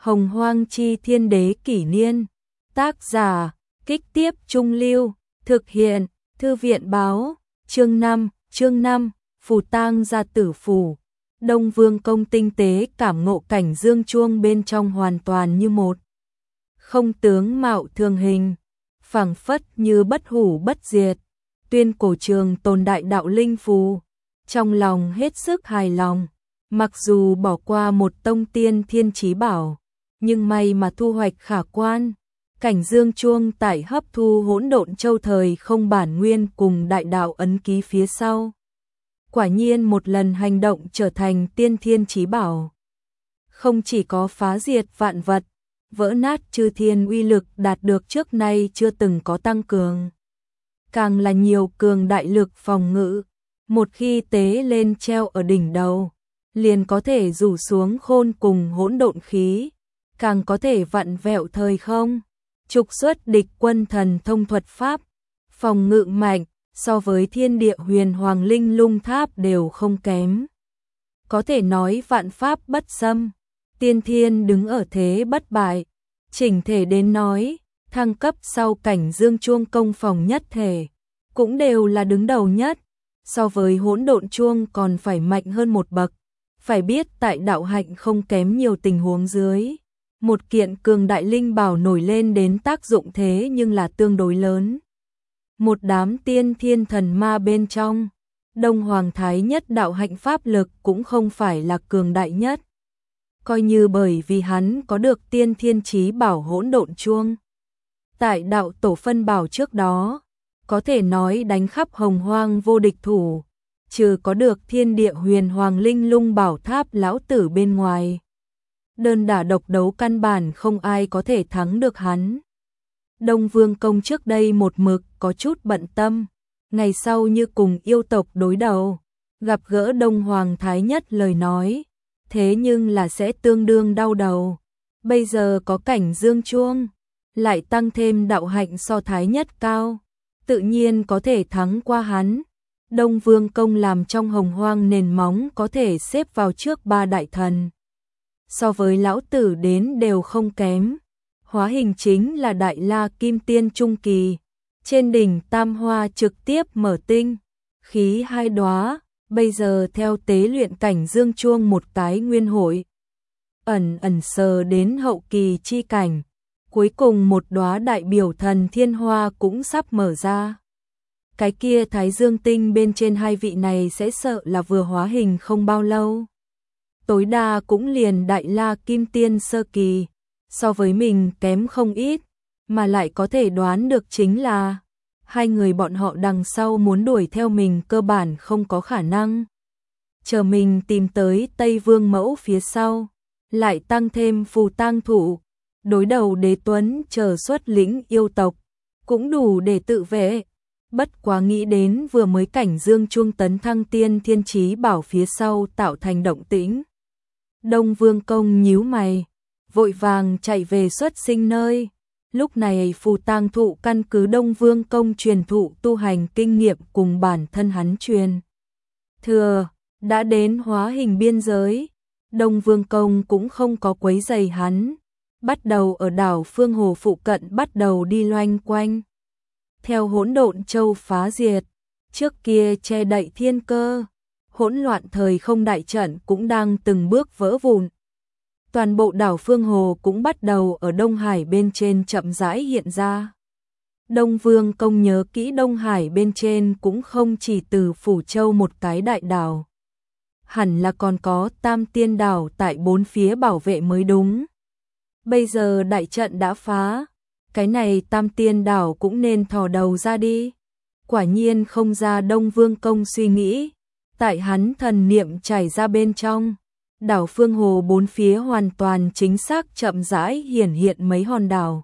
Hồng Hoang Chi Thiên Đế Kỷ Niên. Tác giả, Kích Tiếp Trung Lưu. Thực hiện, Thư viện báo. Chương 5, Phù Tang Gia Tử Phủ. Đông Vương Công tinh tế cảm ngộ cảnh dương chuông bên trong hoàn toàn như một. Không tướng mạo thường hình, phảng phất như bất hủ bất diệt, tuyên cổ trường tồn đại đạo linh phù. Trong lòng hết sức hài lòng, mặc dù bỏ qua một tông tiên thiên chí bảo, nhưng may mà thu hoạch khả quan. Cảnh dương chuông tại hấp thu hỗn độn châu thời không bản nguyên cùng đại đạo ấn ký phía sau. Quả nhiên một lần hành động trở thành tiên thiên chí bảo. Không chỉ có phá diệt vạn vật, vỡ nát chư thiên uy lực đạt được trước nay chưa từng có tăng cường. Càng là nhiều cường đại lực phòng ngự, một khi tế lên treo ở đỉnh đầu, liền có thể rủ xuống khôn cùng hỗn độn khí, càng có thể vặn vẹo thời không, trục xuất địch quân thần thông thuật pháp, phòng ngự mạnh, so với thiên địa huyền hoàng linh lung tháp đều không kém. Có thể nói vạn pháp bất xâm, tiên thiên đứng ở thế bất bại. Chỉnh thể đến nói, thăng cấp sau cảnh dương chuông công phòng nhất thể, cũng đều là đứng đầu nhất, so với hỗn độn chuông còn phải mạnh hơn một bậc. Phải biết tại đạo hạnh không kém nhiều tình huống dưới, một kiện cường đại linh bảo nổi lên đến tác dụng thế nhưng là tương đối lớn. Một đám tiên thiên thần ma bên trong, Đông Hoàng Thái Nhất đạo hạnh pháp lực cũng không phải là cường đại nhất. Coi như bởi vì hắn có được tiên thiên chí bảo hỗn độn chuông. Tại đạo tổ phân bảo trước đó, có thể nói đánh khắp hồng hoang vô địch thủ, trừ có được thiên địa huyền hoàng linh lung bảo tháp lão tử bên ngoài. Đơn đả độc đấu căn bản không ai có thể thắng được hắn. Đông Vương Công trước đây một mực có chút bận tâm, ngày sau như cùng yêu tộc đối đầu, gặp gỡ Đông Hoàng Thái Nhất lời nói, thế nhưng là sẽ tương đương đau đầu. Bây giờ có cảnh dương chuông, lại tăng thêm đạo hạnh so Thái Nhất cao, tự nhiên có thể thắng qua hắn. Đông Vương Công làm trong hồng hoang nền móng có thể xếp vào trước ba đại thần. So với lão tử đến đều không kém. Hóa hình chính là Đại La Kim Tiên Trung Kỳ, trên đỉnh tam hoa trực tiếp mở tinh, khí hai đóa, bây giờ theo tế luyện cảnh dương chuông một cái nguyên hội. Ẩn sờ đến hậu kỳ chi cảnh, cuối cùng một đóa đại biểu thần thiên hoa cũng sắp mở ra. Cái kia Thái Dương Tinh bên trên hai vị này sẽ sợ là vừa hóa hình không bao lâu. Tối đa cũng liền Đại La Kim Tiên sơ kỳ, so với mình kém không ít, mà lại có thể đoán được chính là hai người bọn họ đằng sau muốn đuổi theo mình cơ bản không có khả năng. Chờ mình tìm tới Tây Vương Mẫu phía sau, lại tăng thêm Phù Tang Thủ, đối đầu Đế Tuấn chờ xuất lĩnh yêu tộc, cũng đủ để tự vệ. Bất quá nghĩ đến vừa mới cảnh dương chuông tấn thăng tiên thiên chí bảo phía sau tạo thành động tĩnh. Đông Vương Công nhíu mày, vội vàng chạy về xuất sinh nơi. Lúc này Phù Tang Thụ căn cứ Đông Vương Công truyền thụ tu hành kinh nghiệm cùng bản thân hắn truyền thừa, đã đến hóa hình biên giới. Đông Vương Công cũng không có quấy rầy hắn, bắt đầu ở đảo Phương Hồ phụ cận bắt đầu đi loanh quanh. Theo hỗn độn châu phá diệt, trước kia che đậy thiên cơ, hỗn loạn thời không đại trận cũng đang từng bước vỡ vụn. Toàn bộ đảo Phương Hồ cũng bắt đầu ở Đông Hải bên trên chậm rãi hiện ra. Đông Vương Công nhớ kỹ Đông Hải bên trên cũng không chỉ từ Phủ Châu một cái đại đảo. Hẳn là còn có Tam Tiên đảo tại bốn phía bảo vệ mới đúng. Bây giờ đại trận đã phá, cái này Tam Tiên đảo cũng nên thò đầu ra đi. Quả nhiên không ra Đông Vương Công suy nghĩ, tại hắn thần niệm chảy ra bên trong. Đảo Phương Hồ bốn phía hoàn toàn chính xác chậm rãi hiển hiện mấy hòn đảo.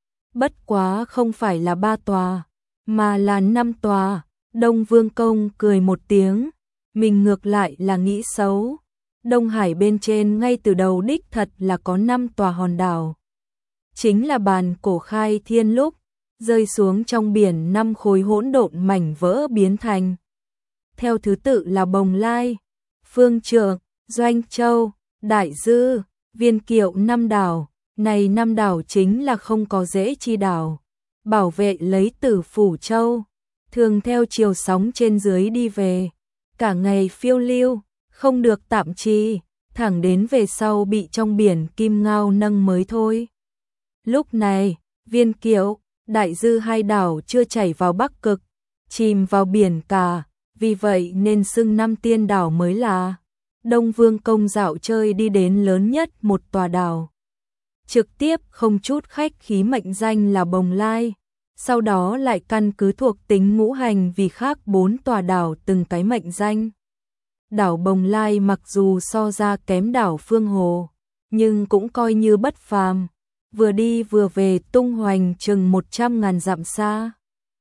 Bất quá không phải là 3 tòa, mà là 5 tòa. Đông Vương Công cười một tiếng, mình ngược lại là nghĩ xấu. Đông Hải bên trên ngay từ đầu đích thật là có 5 tòa hòn đảo. Chính là bàn cổ khai thiên lúc, rơi xuống trong biển 5 khối hỗn độn mảnh vỡ biến thành. Theo thứ tự là Bồng Lai, Phương Trượng, Doanh Châu, Đại Dư, Viên Kiệu năm đảo, này năm đảo chính là không có dễ chi đảo, bảo vệ lấy Tử Phủ Châu, thường theo chiều sóng trên dưới đi về, cả ngày phiêu lưu, không được tạm chi, thẳng đến về sau bị trong biển Kim Ngao nâng mới thôi. Lúc này, Viên Kiệu, Đại Dư hai đảo chưa chảy vào Bắc Cực, chìm vào biển cả, vì vậy nên xưng năm tiên đảo mới là Đông Vương Công dạo chơi đi đến lớn nhất một tòa đảo. Trực tiếp không chút khách khí mệnh danh là Bồng Lai, sau đó lại căn cứ thuộc tính ngũ hành vì khác 4 tòa đảo từng cái mệnh danh. Đảo Bồng Lai mặc dù so ra kém đảo Phương Hồ, nhưng cũng coi như bất phàm, vừa đi vừa về tung hoành chừng 100.000 dặm xa.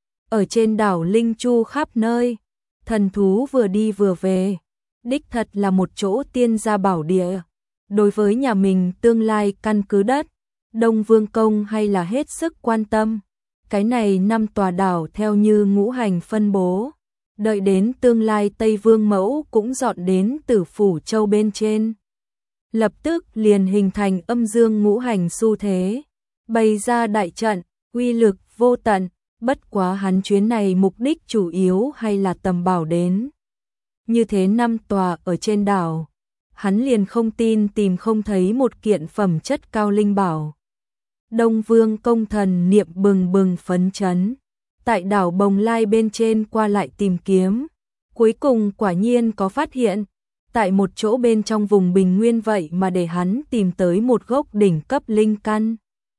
Ở trên đảo Linh Chu khắp nơi, thần thú vừa đi vừa về, đích thật là một chỗ tiên gia bảo địa. Đối với nhà mình tương lai căn cứ đất, Đông Vương Công hay là hết sức quan tâm. Cái này 5 tòa đảo theo như ngũ hành phân bố, đợi đến tương lai Tây Vương Mẫu cũng dọn đến Tử Phủ Châu bên trên. Lập tức liền hình thành âm dương ngũ hành xu thế, bày ra đại trận, uy lực vô tận, bất quá hắn chuyến này mục đích chủ yếu hay là tầm bảo đến. Như thế 5 tòa ở trên đảo, hắn liền không tin tìm không thấy một kiện phẩm chất cao linh bảo. Đông Vương Công thần niệm bừng bừng phấn chấn, tại đảo Bồng Lai bên trên qua lại tìm kiếm, cuối cùng quả nhiên có phát hiện, tại một chỗ bên trong vùng bình nguyên vậy mà để hắn tìm tới một gốc đỉnh cấp linh căn.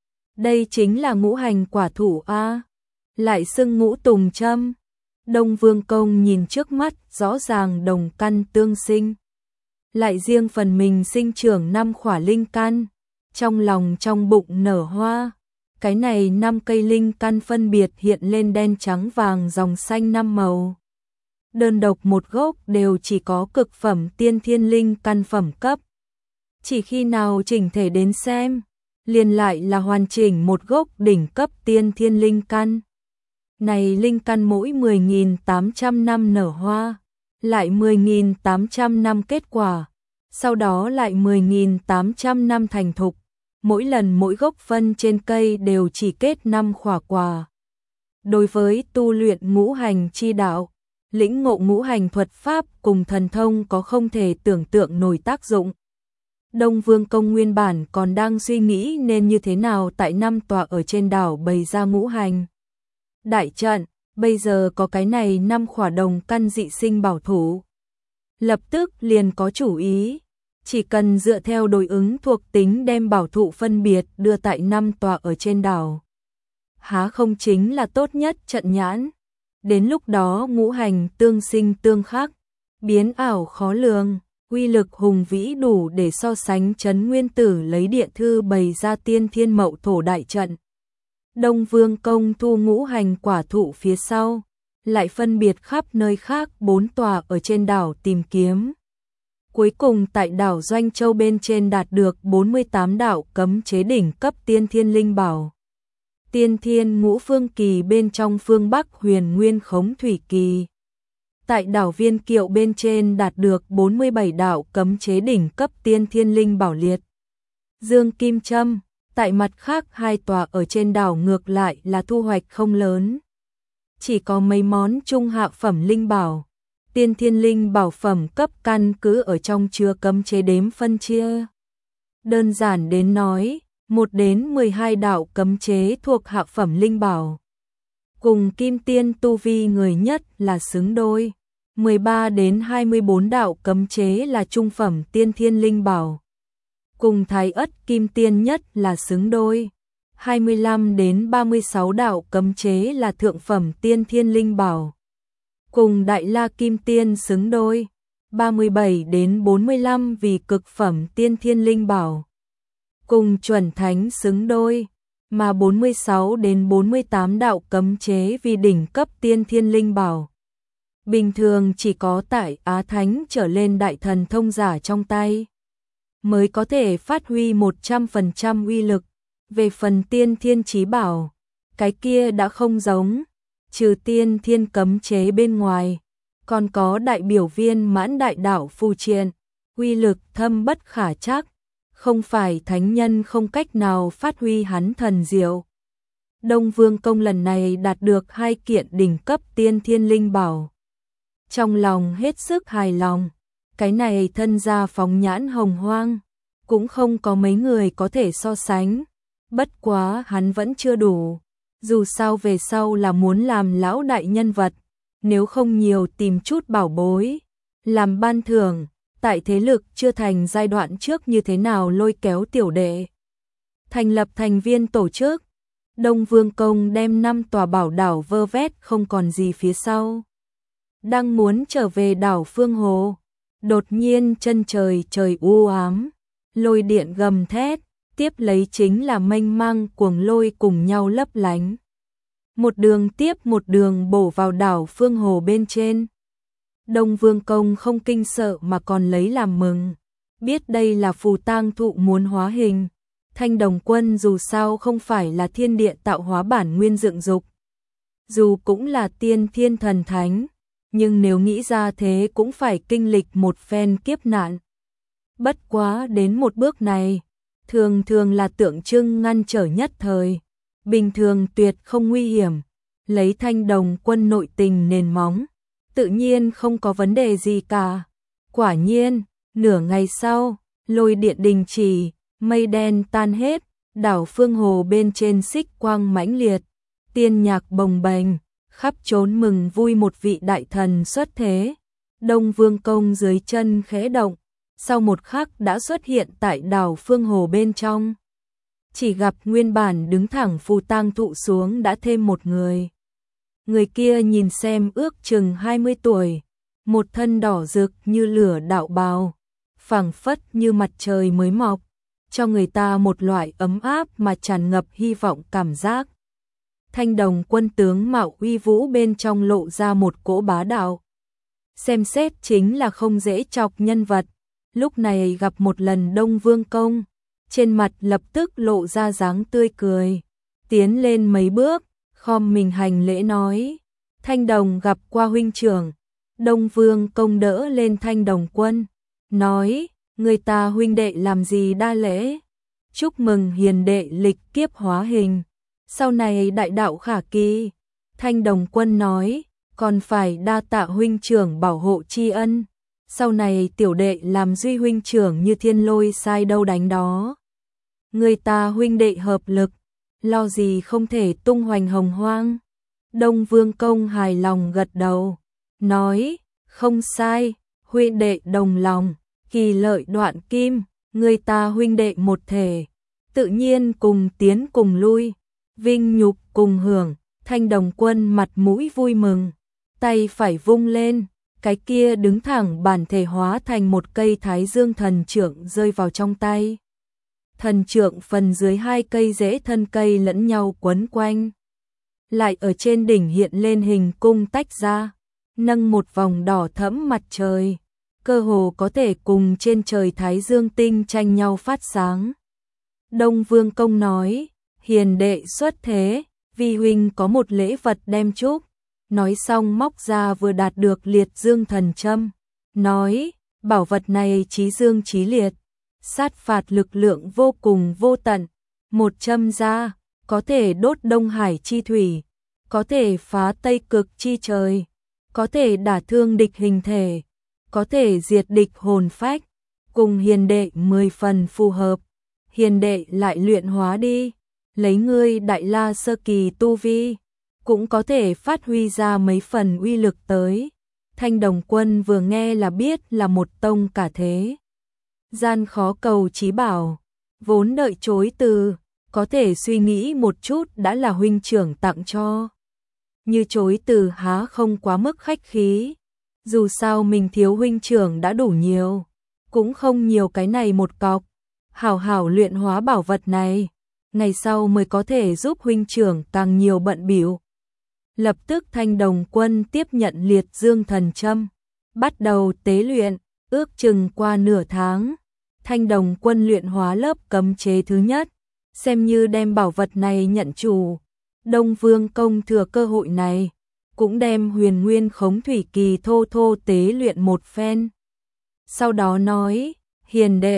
Đây chính là ngũ hành quả thụ a, lại xưng ngũ tùng châm. Đông Vương Công nhìn trước mắt rõ ràng đồng căn tương sinh, lại riêng phần mình sinh trưởng 5 khỏa linh căn, trong lòng trong bụng nở hoa. Cái này 5 cây linh căn phân biệt hiện lên đen trắng vàng dòng xanh 5 màu. Đơn độc một gốc đều chỉ có cực phẩm tiên thiên linh căn phẩm cấp. Chỉ khi nào chỉnh thể đến xem, liền lại là hoàn chỉnh một gốc đỉnh cấp tiên thiên linh căn. Này linh căn mỗi 10.800 năm nở hoa, lại 10.800 năm kết quả, sau đó lại 10.800 năm thành thục. Mỗi lần mỗi gốc phân trên cây đều chỉ kết 5 khỏa quả. Đối với tu luyện ngũ hành chi đạo, lĩnh ngộ ngũ hành thuật pháp cùng thần thông có không thể tưởng tượng nổi tác dụng. Đông Vương Công nguyên bản còn đang suy nghĩ nên như thế nào tại 5 tòa ở trên đảo bày ra ngũ hành đại trận, bây giờ có cái này 5 khỏa đồng căn dị sinh bảo thủ. Lập tức liền có chủ ý, chỉ cần dựa theo đối ứng thuộc tính đem bảo thụ phân biệt đưa tại 5 tòa ở trên đảo. Há không chính là tốt nhất trận nhãn. Đến lúc đó ngũ hành tương sinh tương khắc, biến ảo khó lường, uy lực hùng vĩ đủ để so sánh Trấn Nguyên Tử lấy địa thư bày ra tiên thiên mậu thổ đại trận. Đông Vương Công thu ngũ hành quả thụ phía sau, lại phân biệt khắp nơi khác 4 tòa ở trên đảo tìm kiếm. Cuối cùng tại đảo Doanh Châu bên trên đạt được 48 đạo cấm chế đỉnh cấp tiên thiên linh bảo. Tiên thiên ngũ phương kỳ bên trong phương Bắc huyền nguyên khống thủy kỳ. Tại đảo Viên Kiệu bên trên đạt được 47 đạo cấm chế đỉnh cấp tiên thiên linh bảo liệt. Dương Kim Châm, tại mặt khác 2 tòa ở trên đảo ngược lại là thu hoạch không lớn. Chỉ có mấy món trung hạ phẩm linh bảo. Tiên thiên linh bảo phẩm cấp căn cứ ở trong chứa cấm chế đếm phân chia. Đơn giản đến nói, 1 đến 12 đạo cấm chế thuộc hạ phẩm linh bảo. Cùng kim tiên tu vi người nhất là xứng đôi. 13 đến 24 đạo cấm chế là trung phẩm tiên thiên linh bảo. Cùng thái ất kim tiên nhất là xứng đôi. 25 đến 36 đạo cấm chế là thượng phẩm tiên thiên linh bảo. Cùng đại la kim tiên xứng đôi. 37 đến 45 vì cực phẩm tiên thiên linh bảo. Cùng chuẩn thánh xứng đôi, mà 46 đến 48 đạo cấm chế vì đỉnh cấp tiên thiên linh bảo. Bình thường chỉ có tại Á Thánh trở lên đại thần thông giả trong tay mới có thể phát huy 100% uy lực. Về phần tiên thiên chí bảo, cái kia đã không giống, trừ tiên thiên cấm chế bên ngoài, còn có đại biểu viên mãn đại đạo phù triện, uy lực thâm bất khả trắc, không phải thánh nhân không cách nào phát huy hắn thần diệu. Đông Vương Công lần này đạt được 2 kiện đỉnh cấp tiên thiên linh bảo. Trong lòng hết sức hài lòng, cái này thân gia phóng nhãn hồng hoang, cũng không có mấy người có thể so sánh. Bất quá hắn vẫn chưa đủ, dù sao về sau là muốn làm lão đại nhân vật, nếu không nhiều tìm chút bảo bối, làm ban thưởng, tại thế lực chưa thành giai đoạn trước như thế nào lôi kéo tiểu đệ. Thành lập thành viên tổ chức, Đông Vương Công đem 5 tòa bảo đảo vơ vét không còn gì phía sau. Đang muốn trở về đảo Phương Hồ, đột nhiên chân trời trời u ám, lôi điện gầm thét, tiếp lấy chính là mênh mang cuồng lôi cùng nhau lấp lánh. Một đường tiếp một đường bổ vào đảo Phương Hồ bên trên. Đông Vương Công không kinh sợ mà còn lấy làm mừng, biết đây là phù tang thụ muốn hóa hình. Thanh Đồng Quân dù sao không phải là thiên địa tạo hóa bản nguyên dựng dục, dù cũng là tiên thiên thần thánh, nhưng nếu nghĩ ra thế cũng phải kinh lịch một phen kiếp nạn. Bất quá đến một bước này, thường thường là tượng trưng ngăn trở nhất thời, bình thường tuyệt không nguy hiểm, lấy Thanh Đồng Quân nội tình nền móng, tự nhiên không có vấn đề gì cả. Quả nhiên, nửa ngày sau, lôi điện đình chỉ, mây đen tan hết, đảo Phương Hồ bên trên xích quang mãnh liệt, tiên nhạc bồng bềnh, khắp trốn mừng vui một vị đại thần xuất thế. Đông Vương Công dưới chân khẽ động, sau một khắc đã xuất hiện tại đảo Phương Hồ bên trong. Chỉ gặp nguyên bản đứng thẳng phù tang thụ xuống đã thêm một người. Người kia nhìn xem ước chừng 20 tuổi, một thân đỏ rực như lửa đạo bào, phảng phất như mặt trời mới mọc, cho người ta một loại ấm áp mà tràn ngập hy vọng cảm giác. Thanh Đồng Quân tướng mạo uy vũ bên trong lộ ra một cỗ bá đạo. Xem xét chính là không dễ chọc nhân vật, lúc này gặp một lần Đông Vương Công, trên mặt lập tức lộ ra dáng tươi cười, tiến lên mấy bước, khom mình hành lễ nói: Thanh Đồng gặp qua huynh trưởng. Đông Vương Công đỡ lên Thanh Đồng Quân, nói: người ta huynh đệ làm gì đa lễ, chúc mừng hiền đệ lịch kiếp hóa hình, sau này đại đạo khả kỳ. Thanh Đồng Quân nói: còn phải đa tạ huynh trưởng bảo hộ tri ân, sau này tiểu đệ làm duy huynh trưởng như thiên lôi sai đâu đánh đó. Người ta huynh đệ hợp lực, lo gì không thể tung hoành hồng hoang. Đông Vương Công hài lòng gật đầu, nói: không sai, huynh đệ đồng lòng, kỳ lợi đoạn kim, người ta huynh đệ một thể, tự nhiên cùng tiến cùng lui, vinh nhục cùng hưởng. Thanh Đồng Quân mặt mũi vui mừng, tay phải vung lên, cái kia đứng thẳng bản thể hóa thành một cây Thái Dương thần trượng rơi vào trong tay. Thần trượng phần dưới 2 cây rễ thân cây lẫn nhau quấn quanh, lại ở trên đỉnh hiện lên hình cung tách ra, nâng một vòng đỏ thẫm mặt trời, cơ hồ có thể cùng trên trời Thái Dương tinh tranh nhau phát sáng. Đông Vương Công nói: hiền đệ xuất thế, vi huynh có một lễ vật đem chúc. Nói xong móc ra vừa đạt được liệt dương thần châm, nói: bảo vật này chí dương chí liệt, sát phạt lực lượng vô cùng vô tận, một châm ra, có thể đốt Đông Hải chi thủy, có thể phá Tây Cực chi trời, có thể đả thương địch hình thể, có thể diệt địch hồn phách, cùng hiền đệ 10 phần phù hợp. Hiền đệ lại luyện hóa đi, lấy ngươi đại la sơ kỳ tu vi, cũng có thể phát huy ra mấy phần uy lực tới. Thanh Đồng Quân vừa nghe là biết là một tông cả thế gian khó cầu chí bảo, vốn đợi chối từ, có thể suy nghĩ một chút đã là huynh trưởng tặng cho. Như chối từ há không quá mức khách khí, dù sao mình thiếu huynh trưởng đã đủ nhiều, cũng không nhiều cái này một cọc, hảo hảo luyện hóa bảo vật này, ngày sau mới có thể giúp huynh trưởng càng nhiều bận bịu. Lập tức Thanh Đồng Quân tiếp nhận liệt dương thần châm, bắt đầu tế luyện, ước chừng qua nửa tháng, Thanh Đồng Quân luyện hóa lớp cấm chế thứ nhất, xem như đem bảo vật này nhận chủ. Đông Vương Công thừa cơ hội này, cũng đem huyền nguyên khống thủy kỳ thô thô tế luyện một phen. Sau đó nói: hiền đệ,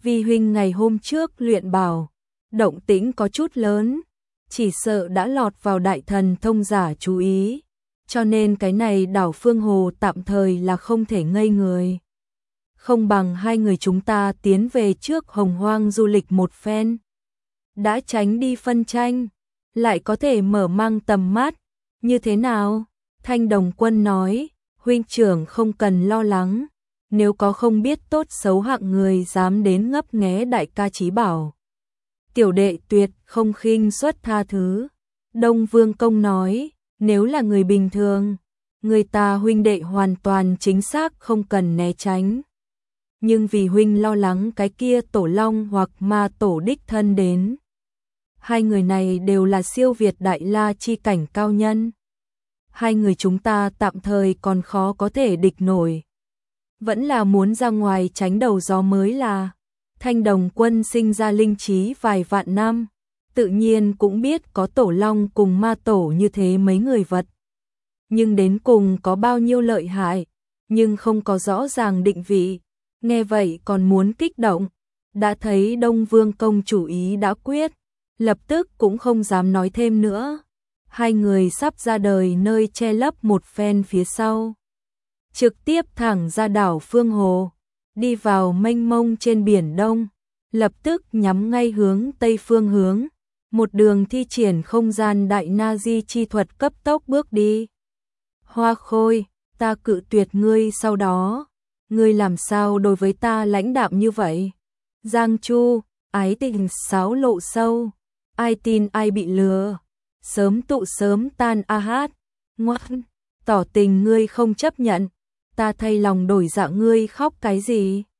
vì huynh ngày hôm trước luyện bảo, động tĩnh có chút lớn, chỉ sợ đã lọt vào đại thần thông giả chú ý, cho nên cái này đảo Phương Hồ tạm thời là không thể ngây người. Không bằng hai người chúng ta tiến về trước Hồng Hoang du lịch một phen, đã tránh đi phân tranh, lại có thể mở mang tầm mắt, như thế nào? Thanh Đồng Quân nói, huynh trưởng không cần lo lắng, nếu có không biết tốt xấu hạng người dám đến ngấp nghé đại ca chí bảo, tiểu đệ tuyệt không khinh suất tha thứ. Đông Vương Công nói, nếu là người bình thường, người ta huynh đệ hoàn toàn chính xác không cần né tránh. Nhưng vì huynh lo lắng cái kia tổ long hoặc ma tổ đích thân đến. Hai người này đều là siêu việt đại la chi cảnh cao nhân. Hai người chúng ta tạm thời còn khó có thể địch nổi. Vẫn là muốn ra ngoài tránh đầu gió mới là. Thanh Đồng Quân sinh ra linh trí vài vạn năm, tự nhiên cũng biết có tổ long cùng ma tổ như thế mấy người vật. Nhưng đến cùng có bao nhiêu lợi hại, nhưng không có rõ ràng định vị. Nghe vậy còn muốn kích động, đã thấy Đông Vương Công chủ ý đã quyết, lập tức cũng không dám nói thêm nữa. Hai người sắp ra đời nơi che lấp một phen phía sau, trực tiếp thẳng ra đảo Phương Hồ, đi vào mênh mông trên biển Đông, lập tức nhắm ngay hướng Tây phương hướng, một đường thi triển không gian đại na di chi thuật cấp tốc bước đi. Hoa Khôi, ta cự tuyệt ngươi sau đó, ngươi làm sao đối với ta lãnh đạm như vậy? Giang Chu, ái tình sáo lộ sâu, ai tin ai bị lừa, sớm tụ sớm tan a hát, ngoan, tỏ tình ngươi không chấp nhận, ta thay lòng đổi dạ ngươi khóc cái gì?